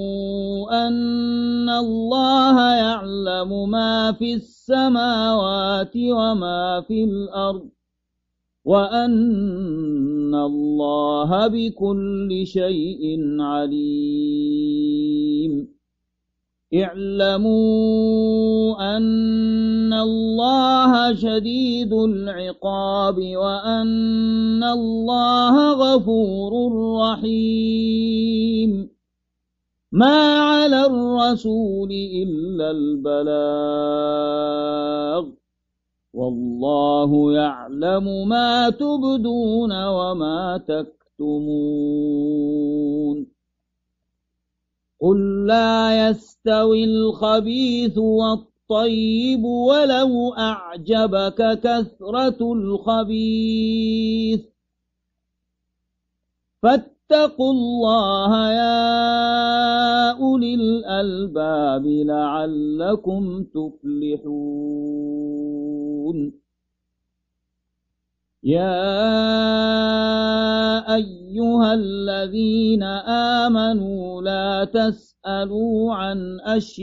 S1: أن الله يعلم ما في السماوات وما في الأرض وأن الله بكل شيء عليم. اعلموا أن الله شديد العقاب وأن الله غفور رحيم. ما على الرسول إلا البلاغ والله يعلم ما تبدون وما تكتمون. قل لا يستوي الخبيث والطيب ولو أعجبك كثرة الخبيث فاتقوا الله يا أولي الألباب لعلكم تفلحون. يا أيها الذين آمنوا لا تسألوا عن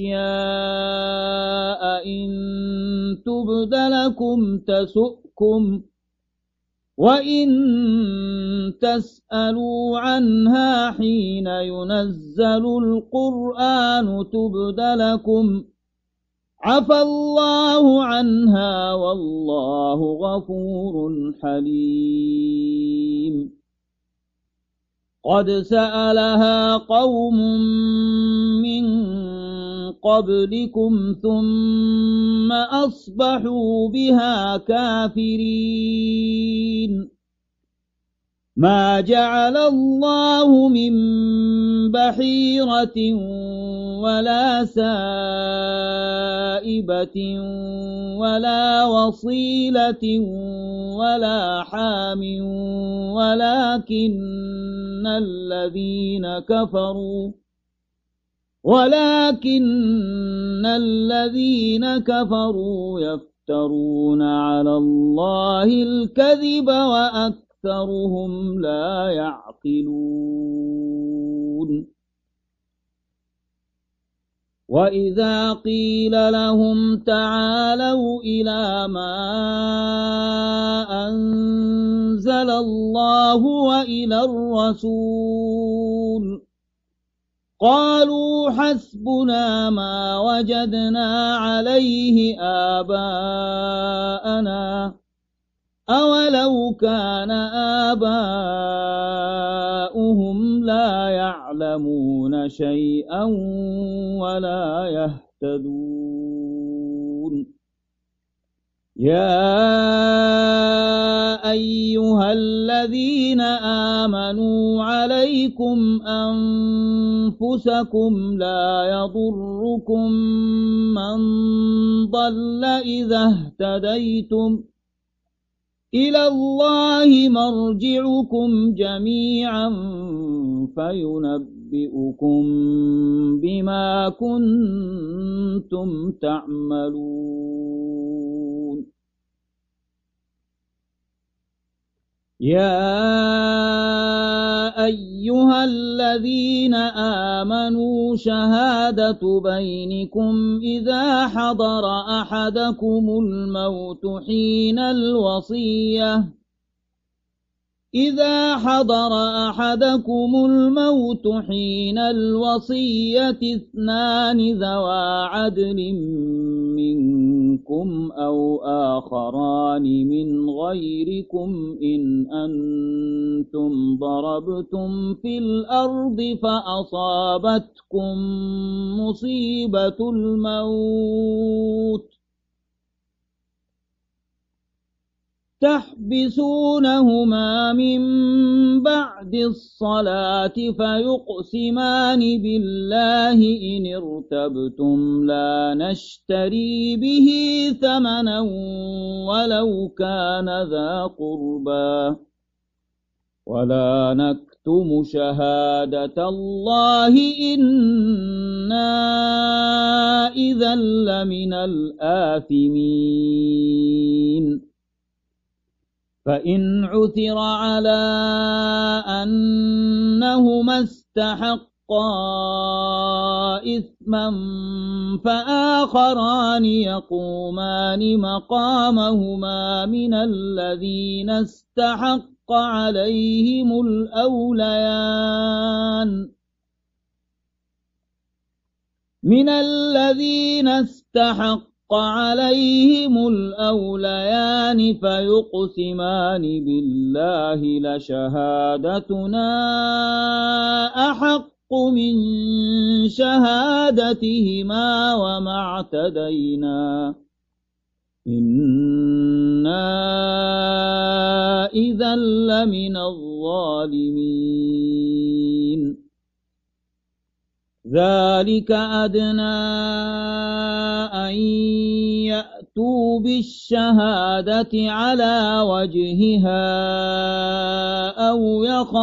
S1: أشياء إن تبد لكم تسؤكم وإن تسألوا عنها حين ينزل القرآن تبد لكم عفى الله عنها والله غفور حليم. قد سألها قوم من قبلكم ثم أصبحوا بها كافرين ما جعل الله من بحيرة ولا سائبة ولا وصيلة ولا حام ولكن الذين كفروا ولكن الذين كفروا يفترون على الله الكذب وأكثرهم لا يعقلون وإذا قيل لهم تعالوا إلى ما أنزل الله وإلى الرسول قالوا حسبنا ما وجدنا عليه آباءنا أولو كان آباؤهم لا يعلمون شيئا ولا يهتدون يا أيها الذين آمنوا عليكم أنفسكم لا يضركم من ضل إذا اهتديتم إلى الله مرجعكم جميعا فينبئكم بما كنتم تعملون يا أيها الذين آمنوا شهادة بينكم إذا حضر أحدكم الموت حين الوصية إذا حضر أحدكم الموت حين الوصية اثنان ذوى عدل منكم أو آخران من غيركم إن أنتم ضربتم في الأرض فأصابتكم مصيبة الموت تحبسونهما من بعد الصلاة فيقسمان بالله إن ارتبتم لا نشتري به ثمنا ولو كان ذا قربى ولا نكتم شهادة الله إنا إذا لمن الآثمين فإن عثر على أنهما استحقا إثما فآخران يقومان مقامهما من الذين استحق عليهم الأوليان من الذين استحق عليهم الأوليان فيقسمان بالله لشهادتنا أحق من شهادتهما وما اعتدينا إنا إذا لمن الظالمين ذلك أدنى أن يأتوا بالشهادة على وجهها أو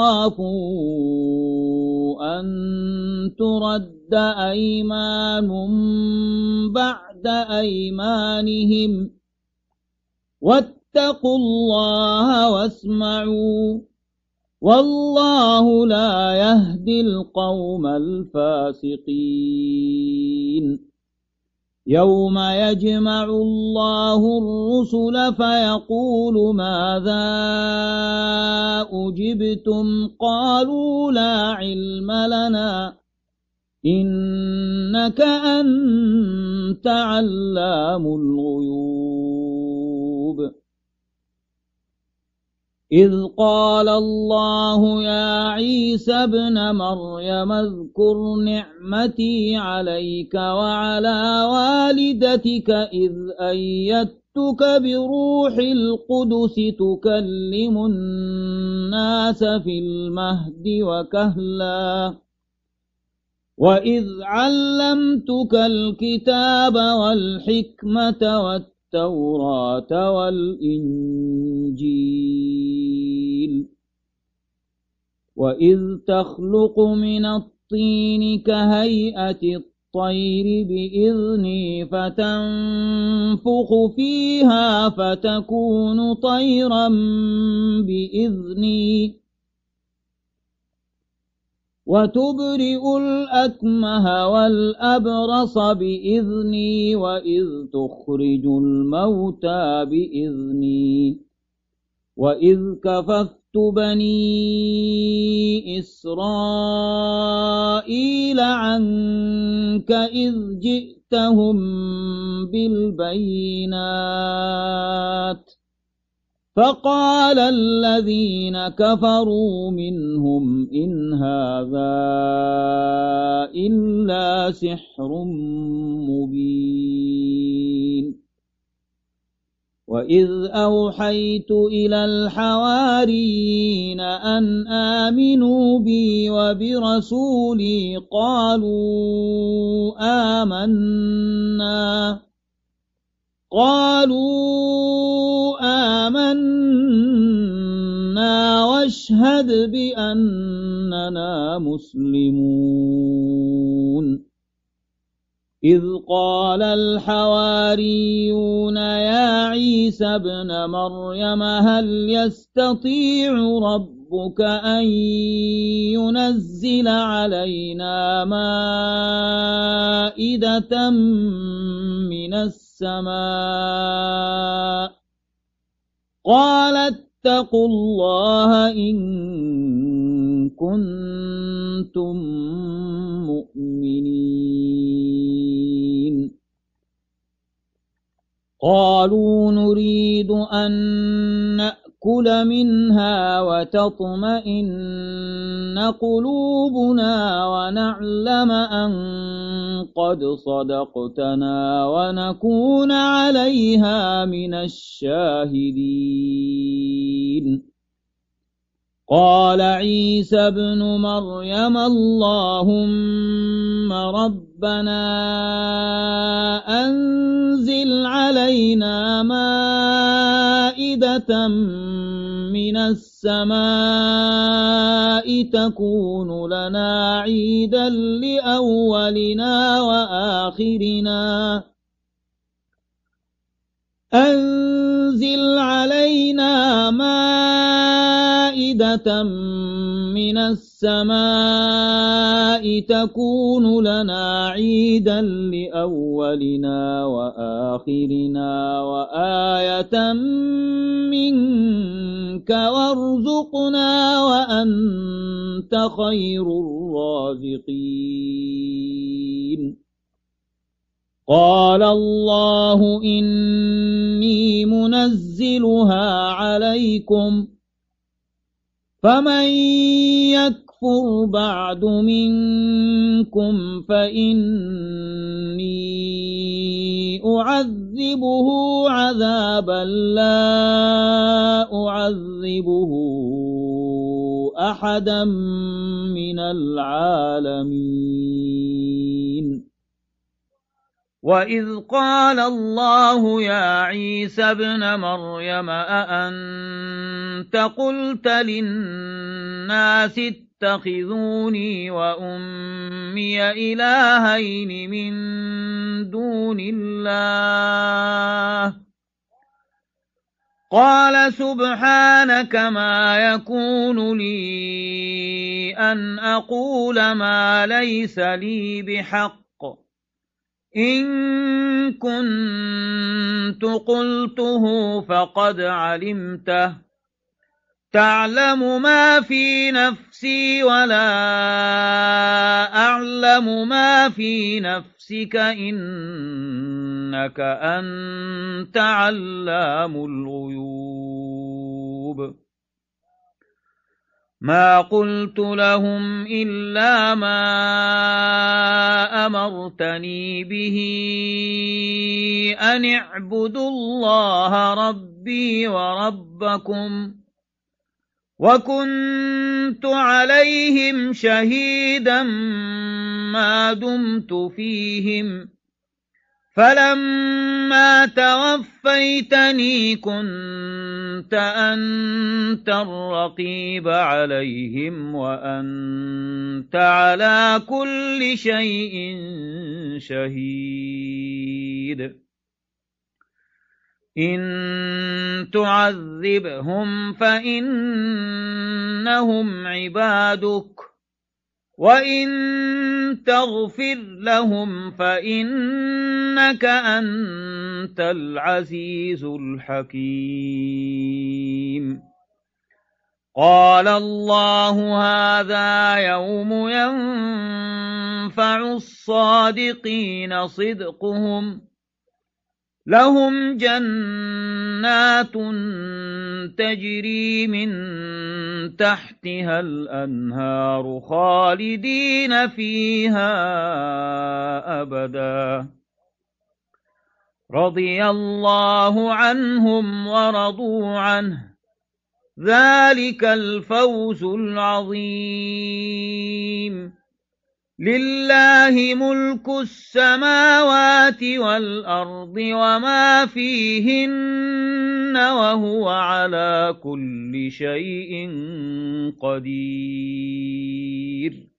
S1: يخافوا أن ترد أيمان بعد أيمانهم واتقوا الله واسمعوا والله لا يهدي القوم الفاسقين يوم يجمع الله الرسل فيقول ماذا أجبتم قالوا لا علم لنا إنك أنت علام الغيوب إذ قال الله يا عيسى ابن مريم اذكر نعمتي عليك وعلى والدتك إذ أيدتك بروح القدس تكلم الناس في المهد وكهلا وإذ علمتك الكتاب والحكمة والتوراة والإنجيل وإذ تخلق من الطين كهيئة الطير بإذني فتنفخ فيها فتكون طيرا بإذني وتبرئ الأكمه والأبرص بإذني وإذ تخرج الموتى بإذني وإذ كففت بني إسرائيل عنك إذ جئتهم بالبينات فقال الذين كفروا منهم إن هذا إلا سحر مبين وإذ أوحيت إلى الحواريين أن آمنوا بي وبرسولي قالوا آمنا قالوا آمنا واشهد بأننا مسلمون إذ قال الحواريون يا عيسى ابن مريم هل يستطيع ربك أن ينزل علينا مائدة من السماء قال اتقوا الله إن كنتم مؤمنين قالوا نريد أن نأكل منها وتطمئن قلوبنا ونعلم أن قد صدقتنا ونكون عليها من الشاهدين قال عيسى ابن مريم اللهم ربنا أنزل علينا مائدة من السماء تكون لنا عيدا لأولنا وآخرنا أنزل علينا مائدة من السماء تكون لنا عيدا لأولنا وآخرنا وآية منك وارزقنا وأنت خير الرازقين قال الله إني منزلها عليكم فمن يكفر بعد منكم فإني أعذبه عذابا لا أعذبه أحدا من العالمين وإذ قال الله يا عيسى ابن مريم أأنت قلت للناس اتخذوني وأمي إلهين من دون الله قال سبحانك ما يكون لي أن أقول ما ليس لي بحق إن كنت قلته فقد علمته تعلم ما في نفسي ولا أعلم ما في نفسك إنك أنت علام الغيوب ما قلت لهم إلا ما أمرتني به أن اعبدوا الله ربي وربكم وكنت عليهم شهيدا ما دمت فيهم فلما توفيتني كنت أنت الرقيب عليهم وأنت على كل شيء شهيد إن تعذبهم فإنهم عبادك وإن تغفر لهم فإنك أنت العزيز الحكيم قال الله هذا يوم ينفع الصادقين صدقهم لهم جنات تجري من تحتها الأنهار خالدين فيها أبدا رضي الله عنهم ورضوا عنه ذلك الفوز العظيم لله ملك السماوات والأرض وما فيهن وهو على كل شيء قدير